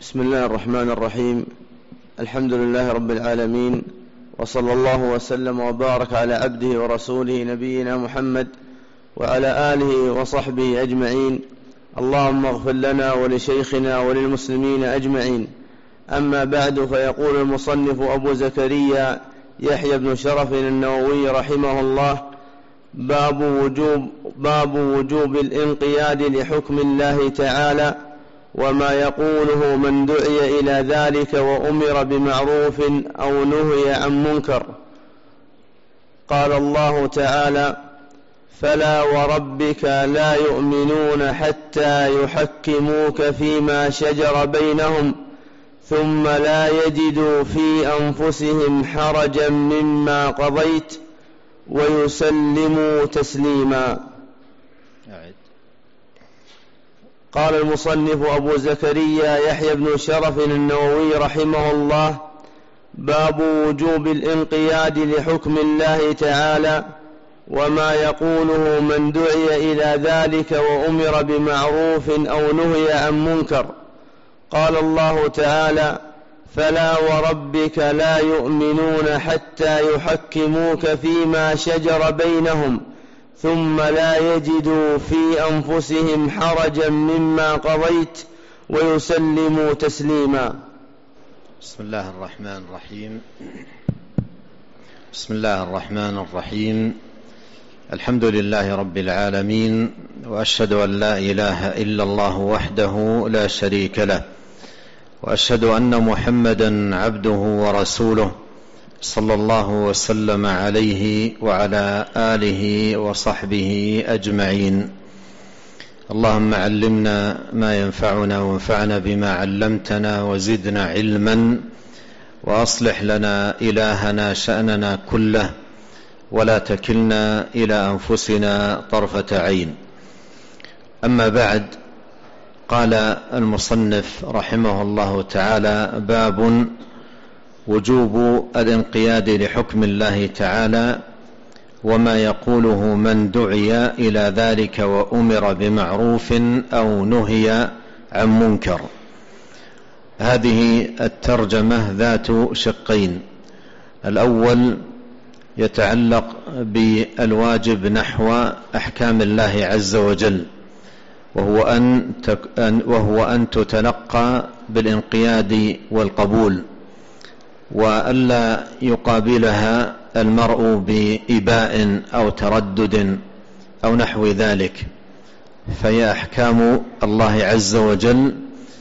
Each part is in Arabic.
بسم الله الرحمن الرحيم. الحمد لله رب العالمين، وصلى الله وسلم وبارك على عبده ورسوله نبينا محمد وعلى آله وصحبه أجمعين. اللهم اغفر لنا ولشيخنا وللمسلمين أجمعين. أما بعد، فيقول المصنف أبو زكريا يحيى بن شرف النووي رحمه الله: باب وجوب الانقياد لحكم الله تعالى وما يقوله من دعي إلى ذلك وأمر بمعروف أو نهي عن منكر. قال الله تعالى: فلا وربك لا يؤمنون حتى يحكموك فيما شجر بينهم ثم لا يجدوا في أنفسهم حرجا مما قضيت ويسلموا تسليما. قال المصنف أبو زكريا يحيى بن شرف النووي رحمه الله: باب وجوب الانقياد لحكم الله تعالى وما يقوله من دعي إلى ذلك وأمر بمعروف أو نهي عن منكر. قال الله تعالى: فلا وربك لا يؤمنون حتى يحكموك فيما شجر بينهم ثم لا يجدوا في أنفسهم حرجا مما قضيت ويسلموا تسليما. بسم الله الرحمن الرحيم. الحمد لله رب العالمين، وأشهد أن لا إله إلا الله وحده لا شريك له، وأشهد أن محمدا عبده ورسوله صلى الله وسلم عليه وعلى آله وصحبه أجمعين. اللهم علمنا ما ينفعنا وانفعنا بما علمتنا وزدنا علما، وأصلح لنا إلهنا شأننا كله، ولا تكلنا إلى أنفسنا طرفة عين. أما بعد، قال المصنف رحمه الله تعالى: باب وجوب الانقياد لحكم الله تعالى وما يقوله من دعي إلى ذلك وأمر بمعروف أو نهي عن منكر. هذه الترجمة ذات شقين: الأول يتعلق بالواجب نحو أحكام الله عز وجل، وهو أن تتلقى بالانقياد والقبول، وألا يقابلها المرء بإباء أو تردد أو نحو ذلك، فهي أحكام الله عز وجل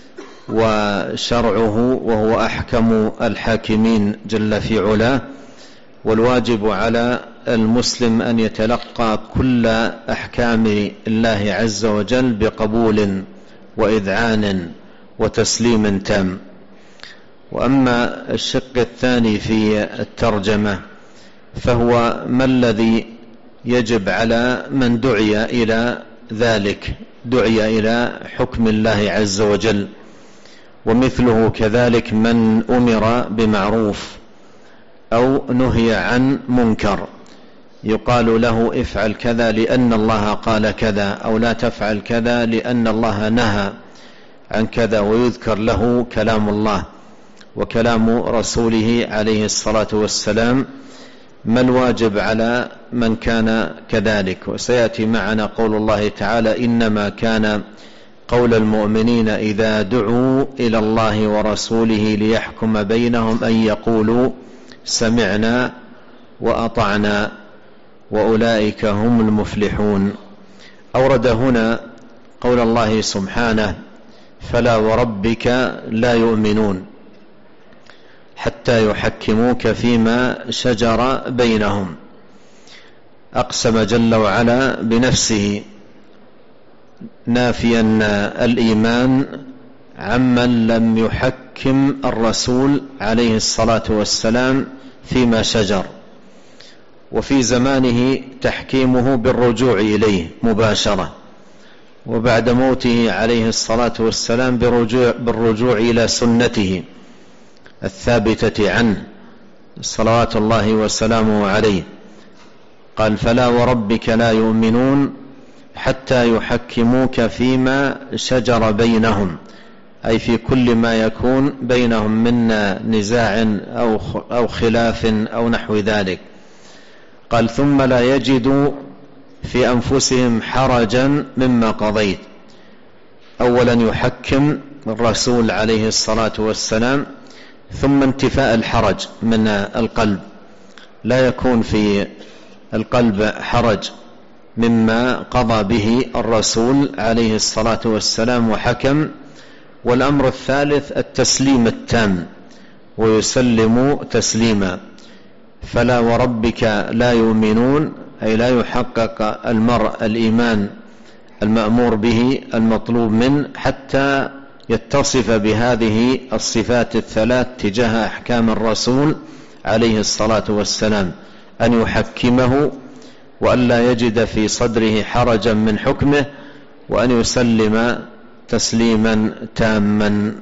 وشرعه، وهو أحكم الحاكمين جل في علاه. والواجب على المسلم أن يتلقى كل أحكام الله عز وجل بقبول وإذعان وتسليم تام. وأما الشق الثاني في الترجمة فهو ما الذي يجب على من دعي إلى ذلك، دعي إلى حكم الله عز وجل. ومثله كذلك من أمر بمعروف أو نهي عن منكر، يقال له افعل كذا لأن الله قال كذا، أو لا تفعل كذا لأن الله نهى عن كذا، ويذكر له كلام الله وكلام رسوله عليه الصلاة والسلام. ما الواجب على من كان كذلك؟ وسيأتي معنا قول الله تعالى: إنما كان قول المؤمنين إذا دعوا إلى الله ورسوله ليحكم بينهم أن يقولوا سمعنا وأطعنا وأولئك هم المفلحون. أورد هنا قول الله سبحانه: فلا وربك لا يؤمنون حتى يحكموك فيما شجر بينهم. أقسم جل وعلا بنفسه نافيا الإيمان عمن لم يحكم الرسول عليه الصلاة والسلام فيما شجر، وفي زمانه تحكيمه بالرجوع إليه مباشرة، وبعد موته عليه الصلاة والسلام بالرجوع إلى سنته الثابتة عنه صلوات الله وسلامه عليه. قال: فلا وربك لا يؤمنون حتى يحكموك فيما شجر بينهم أي في كل ما يكون بينهم من نزاع أو خلاف أو نحو ذلك. قال ثم لا يجدوا في أنفسهم حرجا مما قضيت. أولا يحكم الرسول عليه الصلاة والسلام، ثم انتفاء الحرج من القلب، لا يكون في القلب حرج مما قضى به الرسول عليه الصلاة والسلام وحكم. والأمر الثالث التسليم التام، ويسلم تسليما. فلا وربك لا يؤمنون، أي لا يحقق المرء الإيمان المأمور به المطلوب منه حتى يتصف بهذه الصفات الثلاث تجاه أحكام الرسول عليه الصلاة والسلام: أن يحكمه، وأن لا يجد في صدره حرجا من حكمه، وأن يسلم تسليما تاما.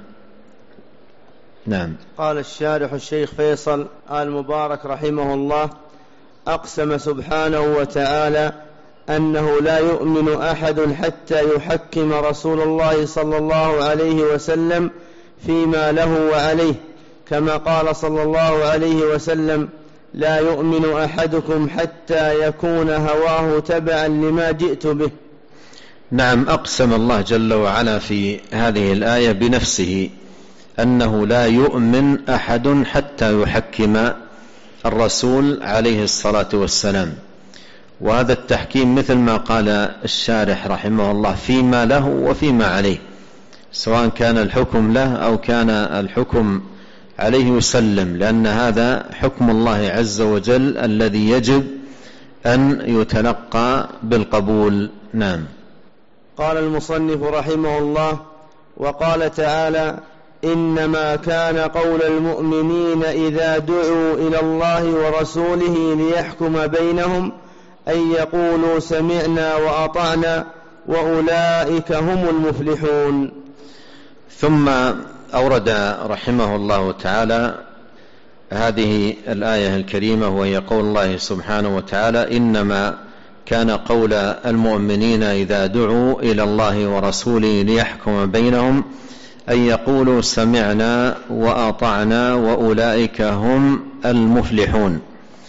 نعم. قال الشارح الشيخ فيصل آل مبارك رحمه الله: أقسم سبحانه وتعالى أنه لا يؤمن أحد حتى يحكم رسول الله صلى الله عليه وسلم فيما له وعليه، كما قال صلى الله عليه وسلم: لا يؤمن أحدكم حتى يكون هواه تبعا لما جئت به. نعم، أقسم الله جل وعلا في هذه الآية بنفسه أنه لا يؤمن أحد حتى يحكم الرسول عليه الصلاة والسلام. وهذا التحكيم مثل ما قال الشارح رحمه الله فيما له وفيما عليه، سواء كان الحكم له أو كان الحكم عليه يسلم، لأن هذا حكم الله عز وجل الذي يجب أن يتلقى بالقبول. نعم. قال المصنف رحمه الله: وقال تعالى: إنما كان قول المؤمنين إذا دعوا إلى الله ورسوله ليحكم بينهم أن يقولوا سمعنا وأطعنا وأولئك هم المفلحون. ثم أورد رحمه الله تعالى هذه الآية الكريمة، وهي قول الله سبحانه وتعالى: إنما كان قول المؤمنين إذا دعوا إلى الله ورسوله ليحكم بينهم أن يقولوا سمعنا وأطعنا وأولئك هم المفلحون.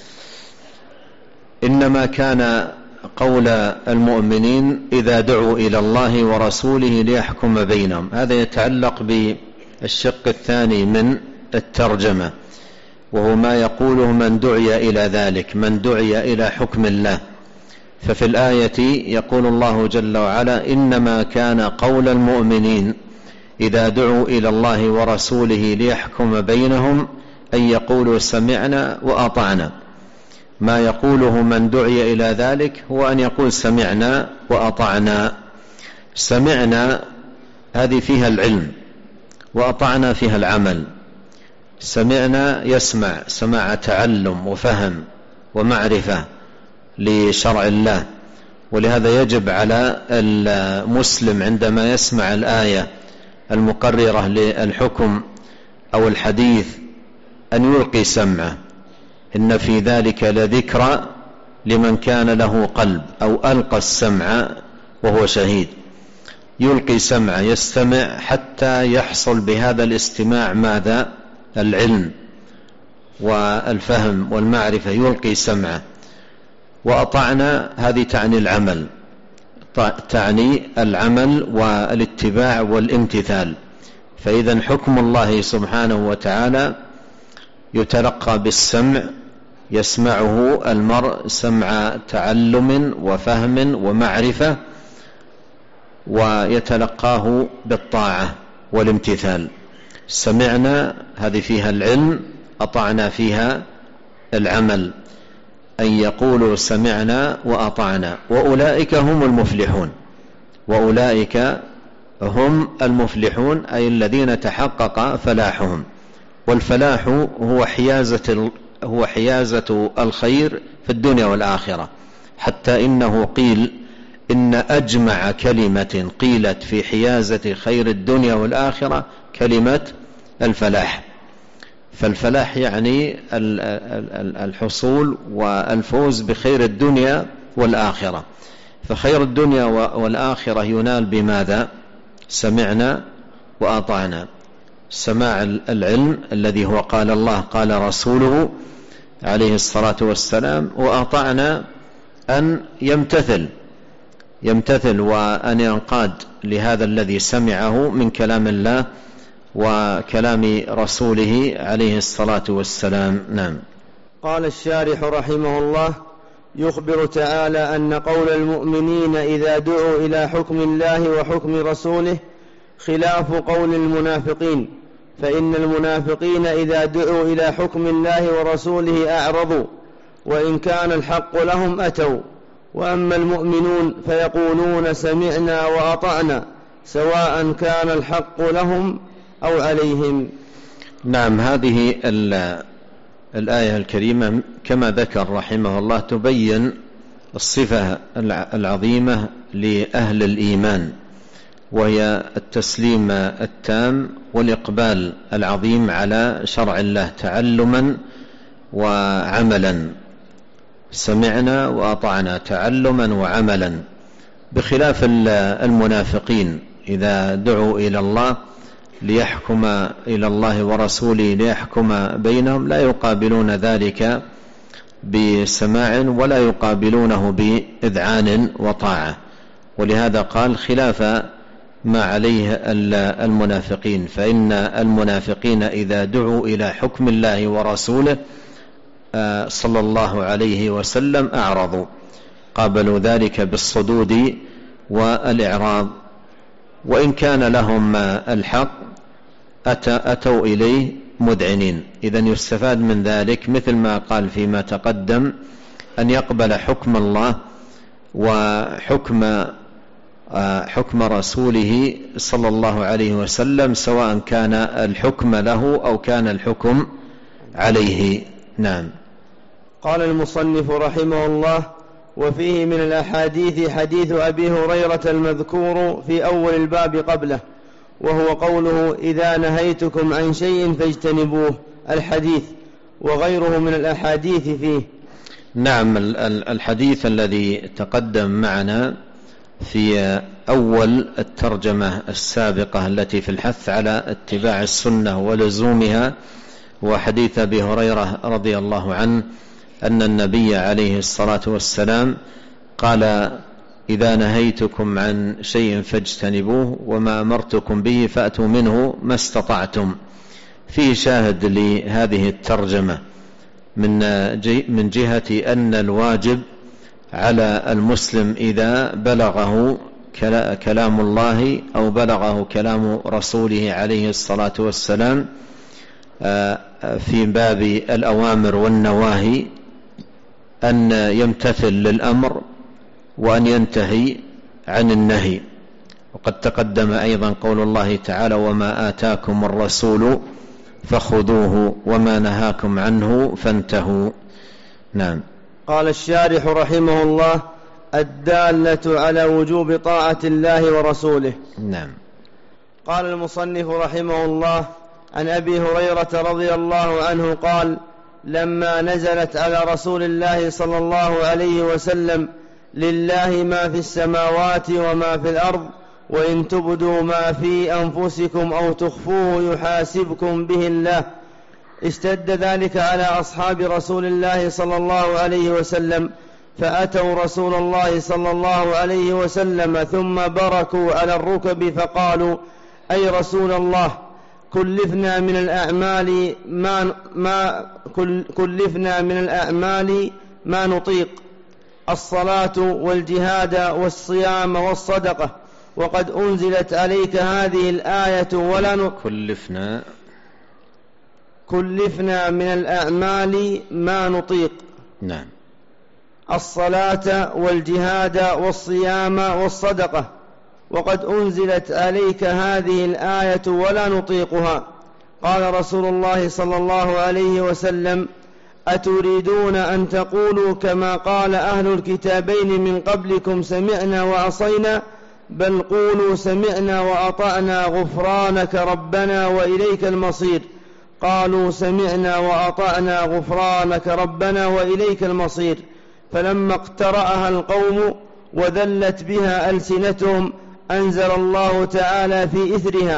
إنما كان قول المؤمنين إذا دعوا إلى الله ورسوله ليحكم بينهم، هذا يتعلق بالشق الثاني من الترجمة، وهو ما يقوله من دعي إلى ذلك، من دعي إلى حكم الله. ففي الآية يقول الله جل وعلا: إنما كان قول المؤمنين إذا دعوا إلى الله ورسوله ليحكم بينهم أن يقولوا سمعنا وأطعنا. ما يقوله من دعي إلى ذلك هو أن يقول سمعنا وأطعنا. سمعنا هذه فيها العلم، وأطعنا فيها العمل. سمعنا يسمع سماع تعلم وفهم ومعرفة لشرع الله، ولهذا يجب على المسلم عندما يسمع الآية المقررة للحكم أو الحديث أن يلقي سمعه. إن في ذلك لذكرى لمن كان له قلب، أو ألقى السمع وهو شهيد. يلقي سمعه، يستمع حتى يحصل بهذا الاستماع ماذا؟ العلم والفهم والمعرفة. يلقي سمعه. وأطعنا هذه تعني العمل، تعني العمل والاتباع والامتثال. فإذا حكم الله سبحانه وتعالى يتلقى بالسمع، يسمعه المرء سمع تعلم وفهم ومعرفة، ويتلقاه بالطاعة والامتثال. سمعنا هذه فيها العلم، أطعنا فيها العمل، أن يقولوا سمعنا وأطعنا وأولئك هم المفلحون. وأولئك هم المفلحون أي الذين تحقق فلاحهم. والفلاح هو حيازة الخير في الدنيا والآخرة، حتى إنه قيل إن أجمع كلمة قيلت في حيازة خير الدنيا والآخرة كلمة الفلاح. فالفلاح يعني الحصول والفوز بخير الدنيا والآخرة. فخير الدنيا والآخرة ينال بماذا؟ سمعنا وأطعنا. سماع العلم الذي هو قال الله قال رسوله عليه الصلاة والسلام، وأطعنا أن يمتثل وأن ينقاد لهذا الذي سمعه من كلام الله وكلام رسوله عليه الصلاة والسلام. نعم. قال الشارح رحمه الله: يخبر تعالى أن قول المؤمنين إذا دعوا إلى حكم الله وحكم رسوله خلاف قول المنافقين، فإن المنافقين إذا دعوا إلى حكم الله ورسوله أعرضوا، وإن كان الحق لهم أتوا، وأما المؤمنون فيقولون سمعنا وأطعنا سواء كان الحق لهم أو عليهم. نعم. هذه الآية الكريمة كما ذكر رحمه الله تبين الصفة العظيمة لأهل الإيمان، وهي التسليم التام والإقبال العظيم على شرع الله تعلما وعملا. سمعنا وأطعنا تعلما وعملا، بخلاف المنافقين إذا دعوا إلى الله ليحكم إلى الله ورسوله ليحكم بينهم لا يقابلون ذلك بسماع ولا يقابلونه بإذعان وطاعة، ولهذا قال خلاف ما عليه المنافقين، فإن المنافقين إذا دعوا إلى حكم الله ورسوله صلى الله عليه وسلم أعرضوا، قابلوا ذلك بالصدود والإعراض، وإن كان لهم الحق أتوا إليه مذعنين. إذن يستفاد من ذلك مثل ما قال فيما تقدم أن يقبل حكم الله وحكم رسوله صلى الله عليه وسلم سواء كان الحكم له أو كان الحكم عليه. نعم. قال المصنف رحمه الله: وفيه من الأحاديث حديث أبي هريرة المذكور في أول الباب قبله، وهو قوله: إذا نهيتكم عن شيء فاجتنبوه، الحديث، وغيره من الأحاديث فيه. نعم. الحديث الذي تقدم معنا في أول الترجمة السابقة التي في الحث على اتباع السنة ولزومها، وحديث أبي هريرة رضي الله عنه أن النبي عليه الصلاة والسلام قال: إذا نهيتكم عن شيء فاجتنبوه وما أمرتكم به فأتوا منه ما استطعتم. فيه شاهد لهذه الترجمة من جهة أن الواجب على المسلم إذا بلغه كلام الله أو بلغه كلام رسوله عليه الصلاة والسلام في باب الأوامر والنواهي أن يمتثل للأمر وأن ينتهي عن النهي. وقد تقدم أيضا قول الله تعالى: وما آتاكم الرسول فخذوه وما نهاكم عنه فانتهوا. نعم. قال الشارح رحمه الله: الدالة على وجوب طاعة الله ورسوله. نعم. قال المصنف رحمه الله: عن أبي هريرة رضي الله عنه قال: لما نزلت على رسول الله صلى الله عليه وسلم: لله ما في السماوات وما في الأرض، وإن تبدوا ما في أنفسكم أو تخفوه يحاسبكم به الله، اشتد ذلك على أصحاب رسول الله صلى الله عليه وسلم، فأتوا رسول الله صلى الله عليه وسلم ثم بركوا على الركب فقالوا: أي رسول الله، كلفنا من الأعمال ما نطيق، الصلاة والجهاد والصيام والصدقة، وقد أنزلت عليك هذه الآية ولا كلفنا من الأعمال ما نطيق. نعم. الصلاة والجهاد والصيام والصدقة، وقد أنزلت عليك هذه الآية ولا نطيقها. قال رسول الله صلى الله عليه وسلم: أتريدون أن تقولوا كما قال أهل الكتابين من قبلكم سمعنا وعصينا؟ بل قولوا سمعنا وأطعنا غفرانك ربنا وإليك المصير. قالوا سمعنا وأطعنا غفرانك ربنا وإليك المصير. فلما اقترأها القوم وذلت بها ألسنتهم أنزل الله تعالى في إثرها: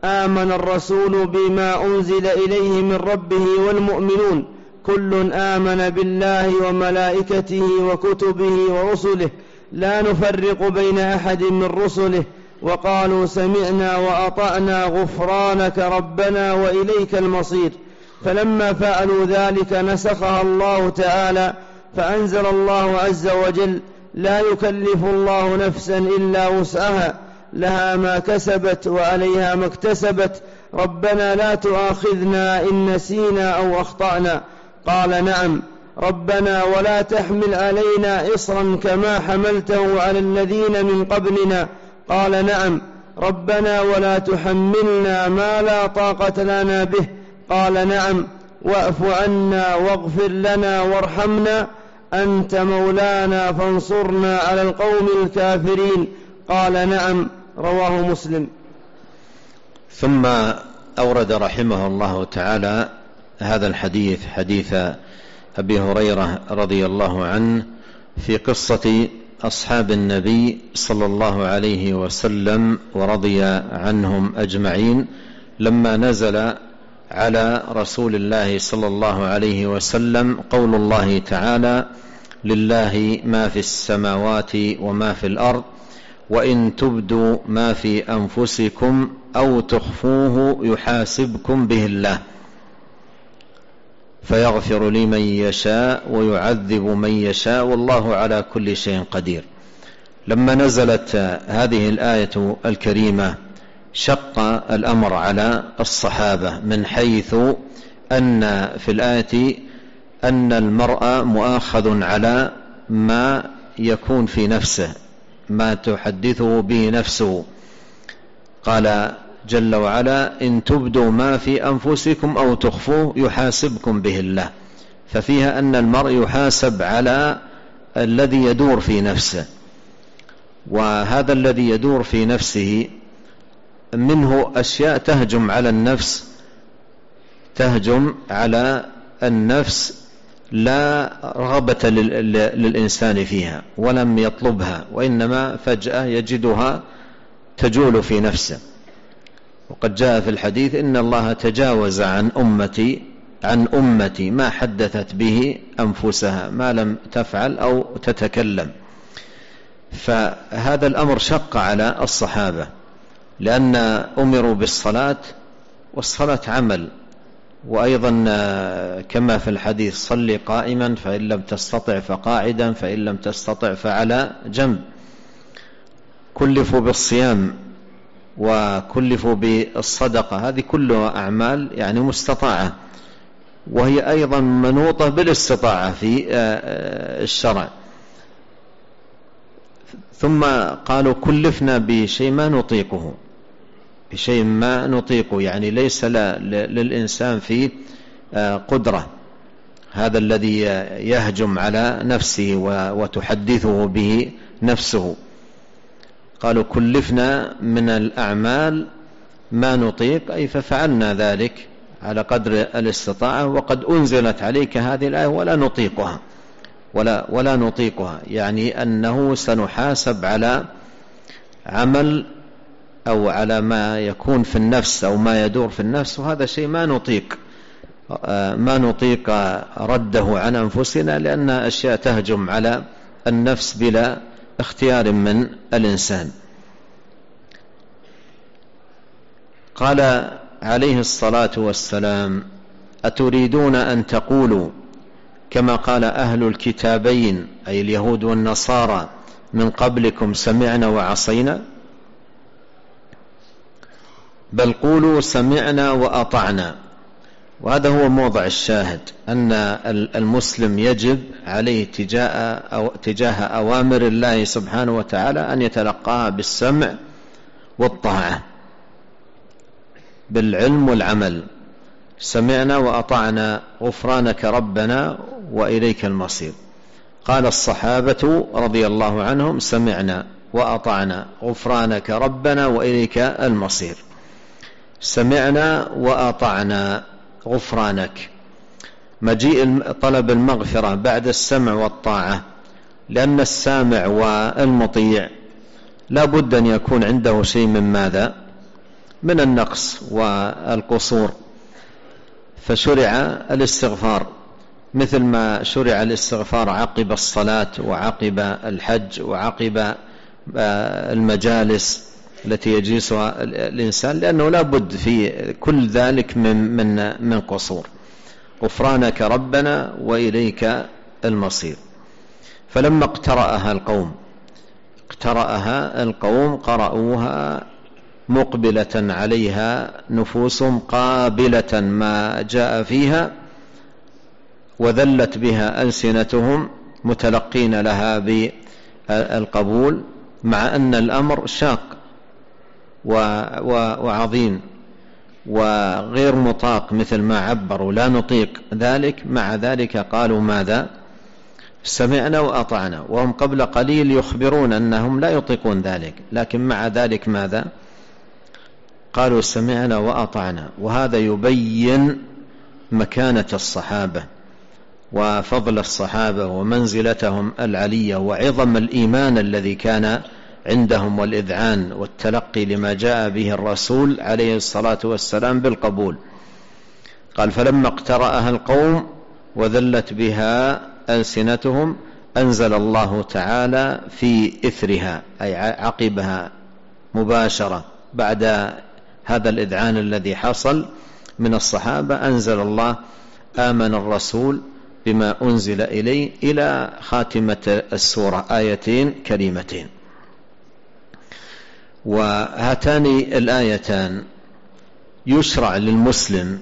آمن الرسول بما أنزل إليه من ربه والمؤمنون كل آمن بالله وملائكته وكتبه ورسله لا نفرق بين أحد من رسله وقالوا سمعنا وأطعنا غفرانك ربنا وإليك المصير. فلما فعلوا ذلك نسخها الله تعالى فأنزل الله عز وجل لا يكلف الله نفسا إلا وسعها لها ما كسبت وعليها ما اكتسبت ربنا لا تؤاخذنا إن نسينا أو أخطأنا. قال نعم ربنا ولا تحمل علينا إصرا كما حملته على الذين من قبلنا. قال نعم ربنا ولا تحملنا ما لا طاقة لنا به. قال نعم واعف عنا واغفر لنا وارحمنا أنت مولانا فانصرنا على القوم الكافرين. قال نعم. رواه مسلم. ثم أورد رحمه الله تعالى هذا الحديث، حديث أبي هريرة رضي الله عنه في قصة أصحاب النبي صلى الله عليه وسلم ورضي عنهم أجمعين لما نزل على رسول الله صلى الله عليه وسلم قول الله تعالى لله ما في السماوات وما في الأرض وإن تبدوا ما في أنفسكم أو تخفوه يحاسبكم به الله فيغفر لمن يشاء ويعذب من يشاء والله على كل شيء قدير. لما نزلت هذه الآية الكريمة شق الأمر على الصحابة من حيث أن في الآية أن المرء مؤاخذ على ما يكون في نفسه، ما تحدثه به نفسه. قال جل وعلا إن تبدوا ما في أنفسكم أو تخفوه يحاسبكم به الله، ففيها أن المرء يحاسب على الذي يدور في نفسه، وهذا الذي يدور في نفسه منه أشياء تهجم على النفس، تهجم على النفس لا رغبة للإنسان فيها ولم يطلبها، وإنما فجأة يجدها تجول في نفسه. وقد جاء في الحديث إن الله تجاوز عن أمتي ما حدثت به أنفسها ما لم تفعل أو تتكلم. فهذا الأمر شق على الصحابة لأن أمروا بالصلاة، والصلاة عمل، وأيضا كما في الحديث صل قائما فإن لم تستطع فقاعدا فإن لم تستطع فعلى جنب. كلفوا بالصيام وكلفوا بالصدقة، هذه كلها أعمال يعني مستطاعة، وهي أيضا منوطة بالاستطاعة في الشرع. ثم قالوا كلفنا بشيء ما نطيقه، بشيء ما نطيقه، يعني ليس للإنسان فيه قدرة، هذا الذي يهجم على نفسه وتحدثه به نفسه. قالوا كلفنا من الأعمال ما نطيق، أي ففعلنا ذلك على قدر الاستطاعة، وقد أنزلت عليك هذه الآية ولا نطيقها، يعني أنه سنحاسب على عمل أو على ما يكون في النفس أو ما يدور في النفس، وهذا شيء ما نطيق رده عن أنفسنا، لأن أشياء تهجم على النفس بلا اختيار من الإنسان. قال عليه الصلاة والسلام أتريدون أن تقولوا كما قال أهل الكتابين أي اليهود والنصارى من قبلكم سمعنا وعصينا؟ بل قولوا سمعنا وأطعنا. وهذا هو موضع الشاهد، أن المسلم يجب عليه تجاه أوامر الله سبحانه وتعالى أن يتلقاها بالسمع والطاعة، بالعلم والعمل. سمعنا وأطعنا غفرانك ربنا وإليك المصير. قال الصحابة رضي الله عنهم سمعنا وأطعنا غفرانك ربنا وإليك المصير. سمعنا وأطعنا غفرانك، مجيء طلب المغفرة بعد السمع والطاعة، لأن السامع والمطيع لا بد أن يكون عنده شيء من ماذا؟ من النقص والقصور، فشرع الاستغفار مثل ما شرع الاستغفار عقب الصلاة وعقب الحج وعقب المجالس التي يجلسها الإنسان، لأنه لا بد في كل ذلك من قصور. غفرانك ربنا وإليك المصير. فلما اقترأها القوم قرأوها مقبلة عليها نفوسهم قابلة ما جاء فيها، وذلت بها ألسنتهم متلقين لها بالقبول، مع أن الأمر شاق وعظيم وغير مطاق مثل ما عبروا، لا نطيق ذلك. مع ذلك قالوا ماذا؟ سمعنا وأطعنا، وهم قبل قليل يخبرون أنهم لا يطيقون ذلك، لكن مع ذلك ماذا؟ قالوا سمعنا وأطعنا. وهذا يبين مكانة الصحابة وفضل الصحابة ومنزلتهم العلية وعظم الإيمان الذي كان عندهم والإذعان والتلقي لما جاء به الرسول عليه الصلاة والسلام بالقبول. قال فلما اقترأها القوم وذلت بها ألسنتهم أنزل الله تعالى في إثرها، أي عقبها مباشرة بعد هذا الإذعان الذي حصل من الصحابة، أنزل الله آمن الرسول بما أنزل إليه إلى خاتمة السورة، آيتين كريمتين. وهاتان الآيتان يشرع للمسلم،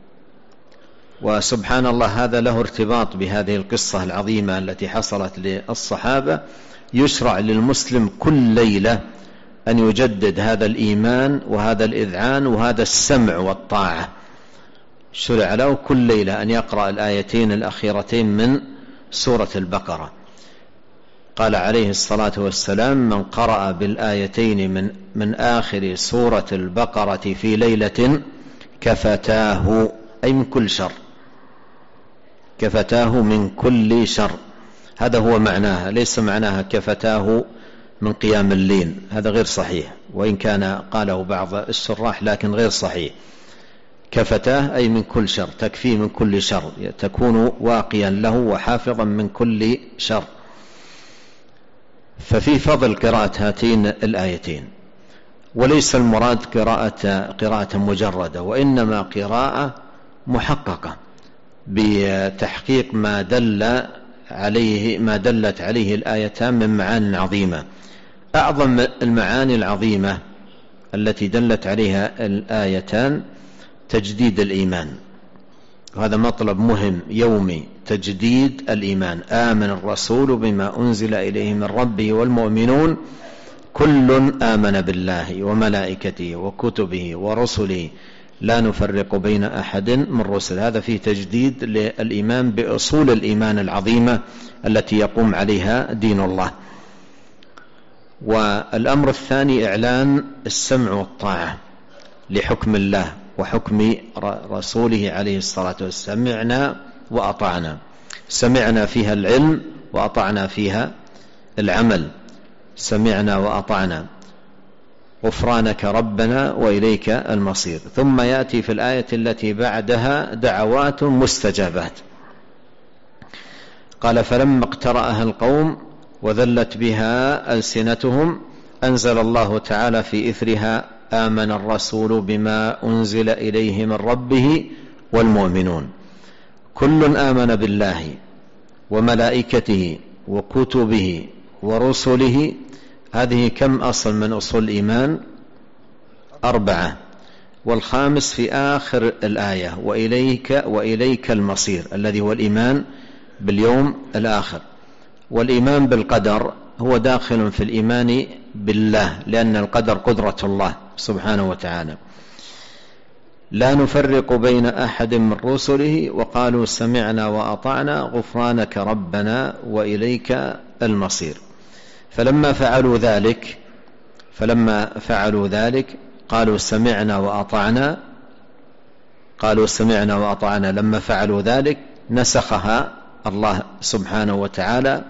وسبحان الله هذا له ارتباط بهذه القصة العظيمة التي حصلت للصحابة، يشرع للمسلم كل ليلة أن يجدد هذا الإيمان وهذا الإذعان وهذا السمع والطاعة. شرع له كل ليلة أن يقرأ الآيتين الأخيرتين من سورة البقرة. قال عليه الصلاة والسلام من قرأ بالآيتين من آخر سورة البقرة في ليلة كفتاه، أي من كل شر، كفتاه من كل شر. هذا هو معناها، ليس معناها كفتاه من قيام الليل، هذا غير صحيح، وإن كان قاله بعض الشراح لكن غير صحيح. كفتاه أي من كل شر، تكفيه من كل شر، تكون واقيا له وحافظا من كل شر. ففي فضل قراءة هاتين الآيتين، وليس المراد قراءة مجردة، وإنما قراءة محققة بتحقيق ما دلت عليه الآيتان من معاني عظيمة. أعظم المعاني العظيمة التي دلت عليها الآيتان تجديد الإيمان، وهذا مطلب مهم يومي، تجديد الإيمان. آمن الرسول بما أنزل إليه من ربه والمؤمنون كل آمن بالله وملائكته وكتبه ورسله لا نفرق بين أحد من رسل. هذا فيه تجديد للإيمان بأصول الإيمان العظيمة التي يقوم عليها دين الله. والأمر الثاني إعلان السمع والطاعة لحكم الله وحكم رسوله عليه الصلاة والسلام. سمعنا وأطعنا، سمعنا فيها العلم وأطعنا فيها العمل. سمعنا وأطعنا، غفرانك ربنا وإليك المصير. ثم يأتي في الآية التي بعدها دعوات مستجابات. قال فلما اقترأها القوم وذلت بها ألسنتهم أنزل الله تعالى في إثرها آمن الرسول بما أنزل إليه من ربه والمؤمنون كل آمن بالله وملائكته وكتبه ورسله. هذه كم أصل من أصول الإيمان؟ 4، والخامس في آخر الآية وإليك المصير، الذي هو الإيمان باليوم الآخر. والإيمان بالقدر هو داخل في الإيمان بالله، لأن القدر قدرة الله سبحانه وتعالى. لا نفرق بين أحد من رسله وقالوا سمعنا وأطعنا غفرانك ربنا وإليك المصير. فلما فعلوا ذلك قالوا سمعنا وأطعنا. لما فعلوا ذلك نسخها الله سبحانه وتعالى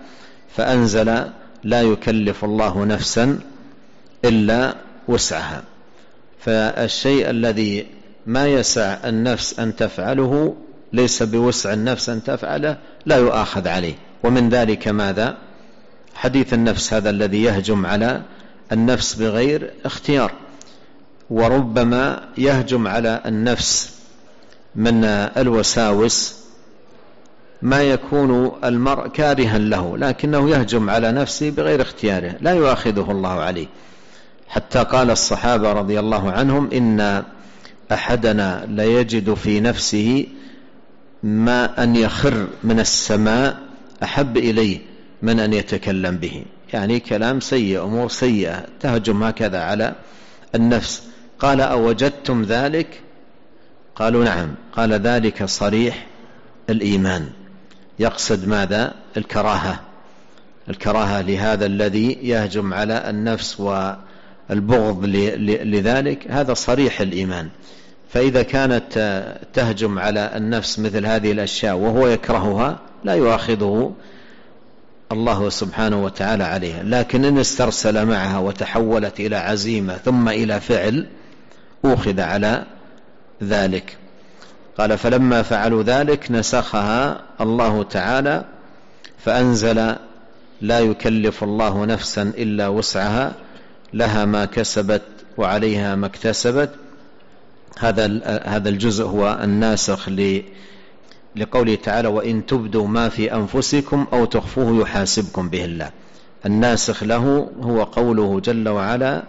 فأنزل لا يكلف الله نفسا إلا وسعها. فالشيء الذي ما يسع النفس أن تفعله ليس بوسع النفس أن تفعله لا يؤاخذ عليه. ومن ذلك ماذا؟ حديث النفس هذا الذي يهجم على النفس بغير اختيار. وربما يهجم على النفس من الوساوس ما يكون المرء كارها له، لكنه يهجم على نفسه بغير اختياره لا يؤاخذه الله عليه. حتى قال الصحابة رضي الله عنهم: إن أحدنا ليجد في نفسه ما أن يخر من السماء أحب إليه من أن يتكلم به. يعني كلام سيء، أمور سيئة تهجم هكذا على النفس. قال: أوجدتم ذلك؟ قالوا: نعم. قال: ذلك صريح الإيمان. يقصد ماذا؟ الكراهة لهذا الذي يهجم على النفس والبغض لذلك، هذا صريح الإيمان. فإذا كانت تهجم على النفس مثل هذه الأشياء وهو يكرهها لا يؤاخذه الله سبحانه وتعالى عليها، لكن إن استرسل معها وتحولت إلى عزيمة ثم إلى فعل أخذ على ذلك. قال: فلما فعلوا ذلك نسخها الله تعالى فأنزل: لا يكلف الله نفسا إلا وسعها لها ما كسبت وعليها ما اكتسبت. هذا الجزء هو الناسخ لقوله تعالى: وإن تبدوا ما في أنفسكم أو تخفوه يحاسبكم به الله. الناسخ له هو قوله جل وعلا: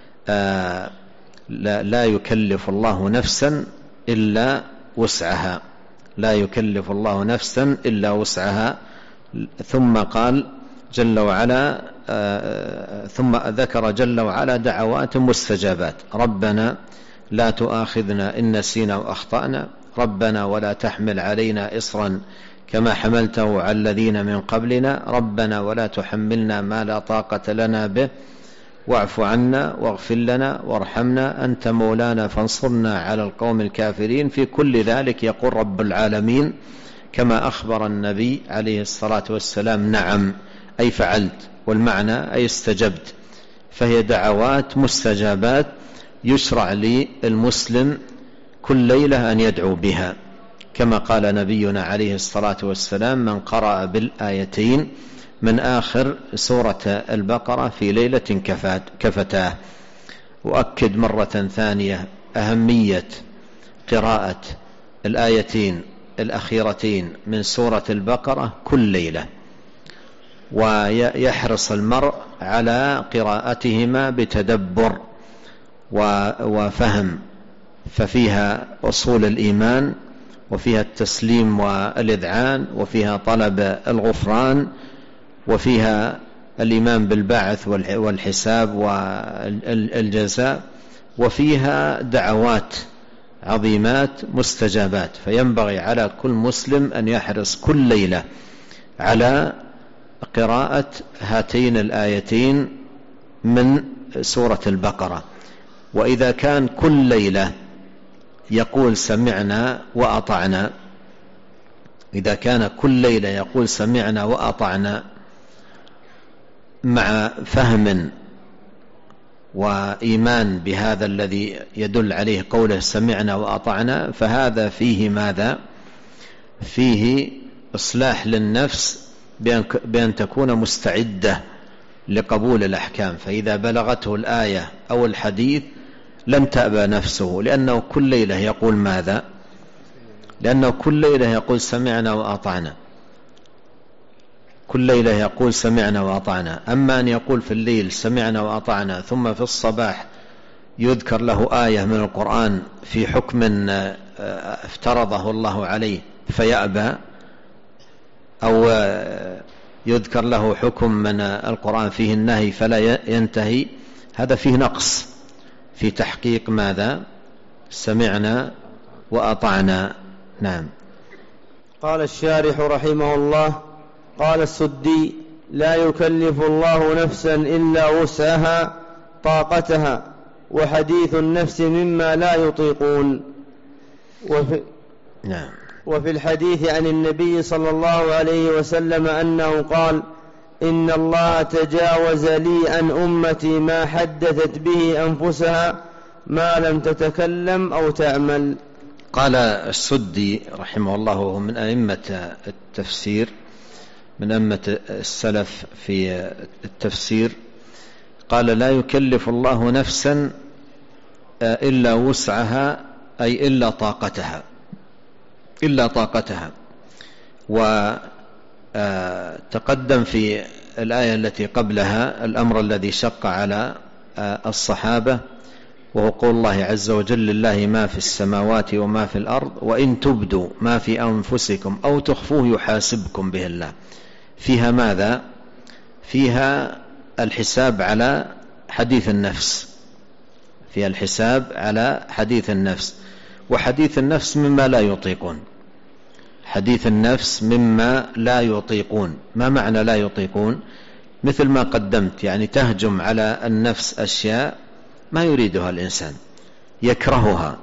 لا يكلف الله نفسا إلا وسعها. لا يكلف الله نفسا إلا وسعها. ثم قال جل وعلا ثم ذكر جل وعلا دعوات مستجابات: ربنا لا تؤاخذنا إن نسينا وأخطأنا، ربنا ولا تحمل علينا إصرا كما حملته على الذين من قبلنا، ربنا ولا تحملنا ما لا طاقة لنا به، واعف عنا واغفر لنا وارحمنا أنت مولانا فانصرنا على القوم الكافرين. في كل ذلك يقول رب العالمين كما أخبر النبي عليه الصلاة والسلام: نعم، أي فعلت، والمعنى أي استجبت. فهي دعوات مستجابات يشرع للمسلم كل ليلة أن يدعو بها، كما قال نبينا عليه الصلاة والسلام: من قرأ بالآيتين من آخر سورة البقرة في ليلة كفتاه. وأكد مرة ثانية أهمية قراءة الآيتين الأخيرتين من سورة البقرة كل ليلة، ويحرص المرء على قراءتهما بتدبر وفهم، ففيها أصول الإيمان، وفيها التسليم والإذعان، وفيها طلب الغفران، وفيها الإيمان بالبعث والحساب والجزاء، وفيها دعوات عظيمات مستجابات. فينبغي على كل مسلم أن يحرص كل ليلة على قراءة هاتين الآيتين من سورة البقرة. وإذا كان كل ليلة يقول سمعنا وأطعنا، إذا كان كل ليلة يقول سمعنا وأطعنا مع فهم وإيمان بهذا الذي يدل عليه قوله سمعنا وأطعنا، فهذا فيه ماذا؟ فيه إصلاح للنفس بأن تكون مستعدة لقبول الأحكام. فإذا بلغته الآية أو الحديث لن تأبى نفسه، لأنه كل ليلة يقول ماذا؟ لأنه كل ليلة يقول سمعنا وأطعنا، كل ليلة يقول سمعنا وأطعنا. أما أن يقول في الليل سمعنا وأطعنا ثم في الصباح يذكر له آية من القرآن في حكم افترضه الله عليه فيأبى، أو يذكر له حكم من القرآن فيه النهي فلا ينتهي، هذا فيه نقص في تحقيق ماذا؟ سمعنا وأطعنا. نعم. قال الشارح رحمه الله: قال السدي: لا يكلف الله نفسا إلا وسعها طاقتها، وحديث النفس مما لا يطيقون. نعم. وفي الحديث عن النبي صلى الله عليه وسلم أنه قال: إن الله تجاوز لي عن أمتي ما حدثت به أنفسها ما لم تتكلم أو تعمل. قال السدي رحمه الله، وهو من أئمة التفسير، من أئمة السلف في التفسير، قال: لا يكلف الله نفسا إلا وسعها، أي إلا طاقتها، إلا طاقتها. وتقدم في الآية التي قبلها الأمر الذي شق على الصحابة، وهو قول الله عز وجل: لله ما في السماوات وما في الأرض وإن تبدوا ما في أنفسكم أو تخفوه يحاسبكم به الله. فيها ماذا؟ فيها الحساب على حديث النفس، فيها الحساب على حديث النفس. وحديث النفس مما لا يطيقون، حديث النفس مما لا يطيقون. ما معنى لا يطيقون؟ مثل ما قدمت، يعني تهجم على النفس أشياء ما يريدها الإنسان، يكرهها.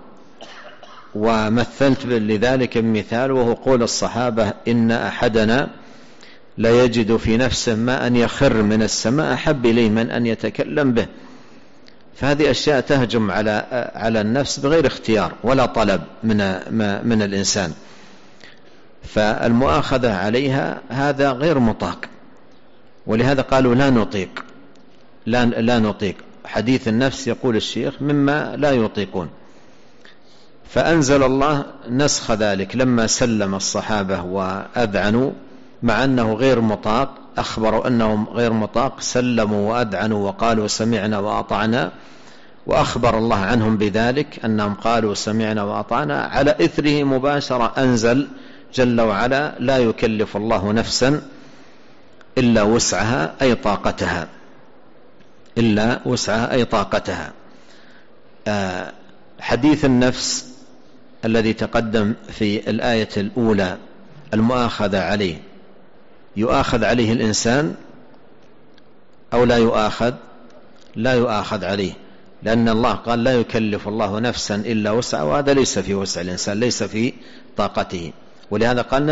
ومثلت لذلك مثال، وهو قول الصحابة: إن أحدنا لا يجد في نفسه ما أن يخر من السماء أحب إليه من أن يتكلم به. فهذه أشياء تهجم على النفس بغير اختيار ولا طلب من الإنسان، فالمؤاخذة عليها هذا غير مطاق. ولهذا قالوا لا نطيق، لا نطيق حديث النفس، يقول الشيخ، مما لا يطيقون. فأنزل الله نسخ ذلك لما سلم الصحابة وأذعنوا، مع أنه غير مطاق، أخبروا أنهم غير مطاق، سلموا وأذعنوا وقالوا سمعنا وأطعنا، وأخبر الله عنهم بذلك أنهم قالوا سمعنا وأطعنا. على إثره مباشرة أنزل جل وعلا: لا يكلف الله نفسا إلا وسعها، أي طاقتها، إلا وسعها أي طاقتها. حديث النفس الذي تقدم في الآية الأولى المؤاخذة عليه، يؤاخذ عليه الإنسان أو لا يؤاخذ؟ لا يؤاخذ عليه، لأن الله قال: لا يكلف الله نفسا إلا وسعها، وهذا ليس في وسع الإنسان، ليس في طاقته. ولهذا قال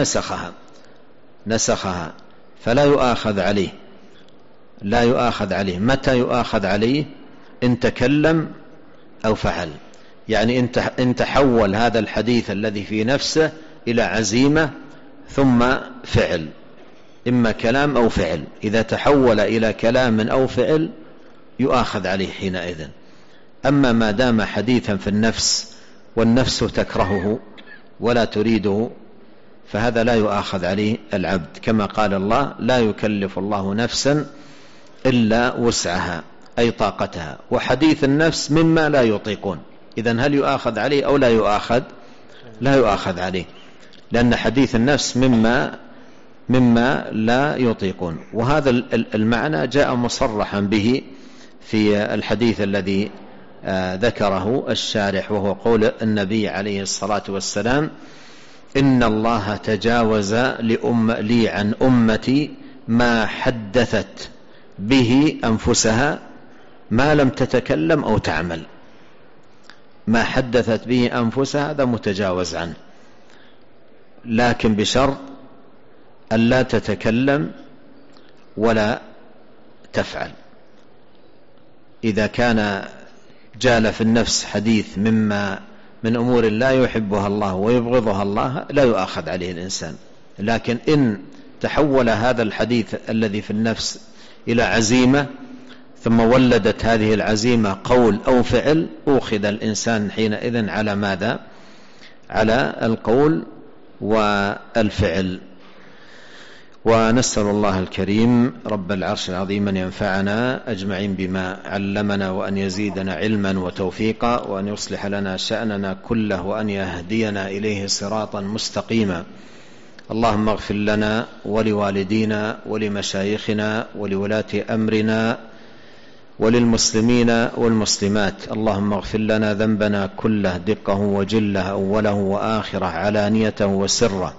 نسخها، فلا يؤاخذ عليه، لا يؤاخذ عليه. متى يؤاخذ عليه؟ إن تكلم أو فعل، يعني إن تحول هذا الحديث الذي في نفسه إلى عزيمة ثم فعل، إما كلام أو فعل. إذا تحول إلى كلام أو فعل يؤاخذ عليه حينئذ. أما ما دام حديثا في النفس والنفس تكرهه ولا تريده، فهذا لا يؤاخذ عليه العبد، كما قال الله: لا يكلف الله نفسا إلا وسعها، أي طاقتها. وحديث النفس مما لا يطيقون. إذن هل يؤاخذ عليه أو لا يؤاخذ؟ لا يؤاخذ عليه، لأن حديث النفس مما لا يطيقون. وهذا المعنى جاء مصرحا به في الحديث الذي ذكره الشارح، وهو قول النبي عليه الصلاة والسلام: إن الله تجاوز لي عن أمتي ما حدثت به أنفسها ما لم تتكلم أو تعمل. ما حدثت به أنفسها هذا متجاوز عنه، لكن بشرط أن لا تتكلم ولا تفعل. إذا كان جال في النفس حديث من أمور لا يحبها الله ويبغضها الله، لا يؤاخذ عليه الإنسان. لكن إن تحول هذا الحديث الذي في النفس إلى عزيمة، ثم ولدت هذه العزيمة قول أو فعل، أخذ الإنسان حينئذ على ماذا؟ على القول والفعل. ونسأل الله الكريم رب العرش العظيم أن ينفعنا أجمعين بما علمنا، وأن يزيدنا علما وتوفيقا، وأن يصلح لنا شأننا كله، وأن يهدينا إليه صراطا مستقيما. اللهم اغفر لنا ولوالدينا ولمشايخنا ولولاة أمرنا وللمسلمين والمسلمات. اللهم اغفر لنا ذنبنا كله، دقه وجله، أوله وآخره، علانيته وسره.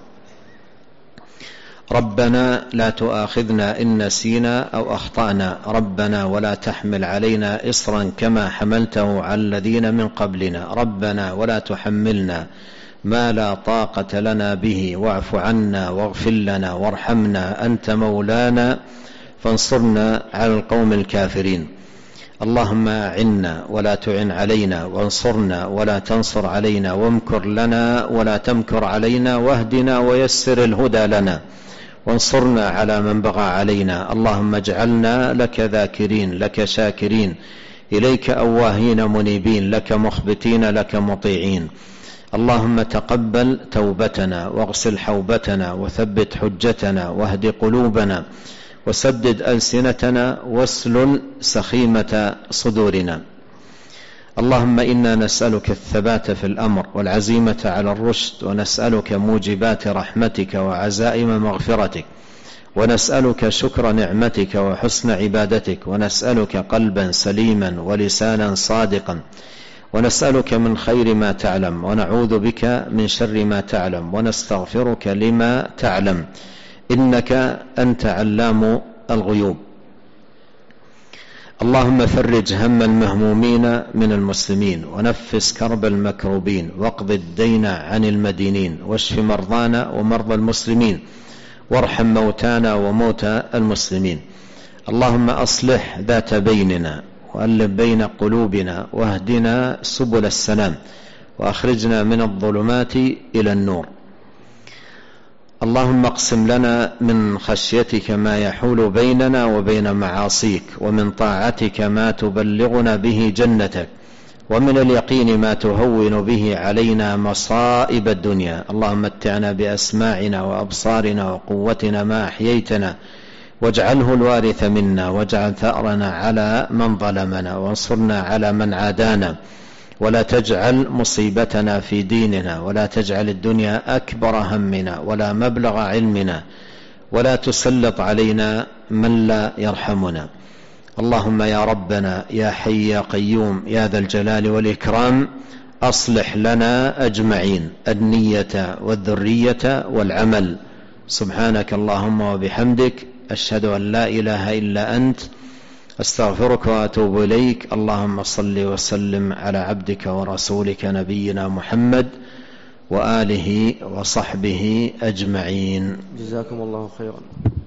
ربنا لا تؤاخذنا إن نسينا أو أخطأنا، ربنا ولا تحمل علينا إصرا كما حملته على الذين من قبلنا، ربنا ولا تحملنا ما لا طاقة لنا به، واعف عنا واغفر لنا وارحمنا، أنت مولانا فانصرنا على القوم الكافرين. اللهم أعنا ولا تعن علينا، وانصرنا ولا تنصر علينا، وامكر لنا ولا تمكر علينا، واهدنا ويسر الهدى لنا، وانصرنا على من بغى علينا. اللهم اجعلنا لك ذاكرين، لك شاكرين، إليك أواهين منيبين، لك مخبتين، لك مطيعين. اللهم تقبل توبتنا، واغسل حوبتنا، وثبت حجتنا، واهد قلوبنا، وسدد ألسنتنا، واسلل سخيمة صدورنا. اللهم إنا نسألك الثبات في الأمر والعزيمة على الرشد، ونسألك موجبات رحمتك وعزائم مغفرتك، ونسألك شكر نعمتك وحسن عبادتك، ونسألك قلبا سليما ولسانا صادقا، ونسألك من خير ما تعلم، ونعوذ بك من شر ما تعلم، ونستغفرك لما تعلم، إنك أنت علام الغيوب. اللهم فرج هم المهمومين من المسلمين، ونفس كرب المكروبين، واقض الدين عن المدينين، واشف مرضانا ومرضى المسلمين، وارحم موتانا وموتى المسلمين. اللهم أصلح ذات بيننا، وألف بين قلوبنا، واهدنا سبل السلام، وأخرجنا من الظلمات إلى النور. اللهم اقسم لنا من خشيتك ما يحول بيننا وبين معاصيك، ومن طاعتك ما تبلغنا به جنتك، ومن اليقين ما تهون به علينا مصائب الدنيا. اللهم متعنا بأسماعنا وأبصارنا وقوتنا ما أحييتنا، واجعله الوارث منا، واجعل ثأرنا على من ظلمنا، وانصرنا على من عادانا، ولا تجعل مصيبتنا في ديننا، ولا تجعل الدنيا أكبر همنا ولا مبلغ علمنا، ولا تسلط علينا من لا يرحمنا. اللهم يا ربنا يا حي يا قيوم يا ذا الجلال والإكرام، أصلح لنا أجمعين النية والذرية والعمل. سبحانك اللهم وبحمدك، أشهد أن لا إله إلا أنت، أستغفرك وأتوب إليك. اللهم صل وسلم على عبدك ورسولك نبينا محمد وآله وصحبه أجمعين. جزاكم الله خيرا.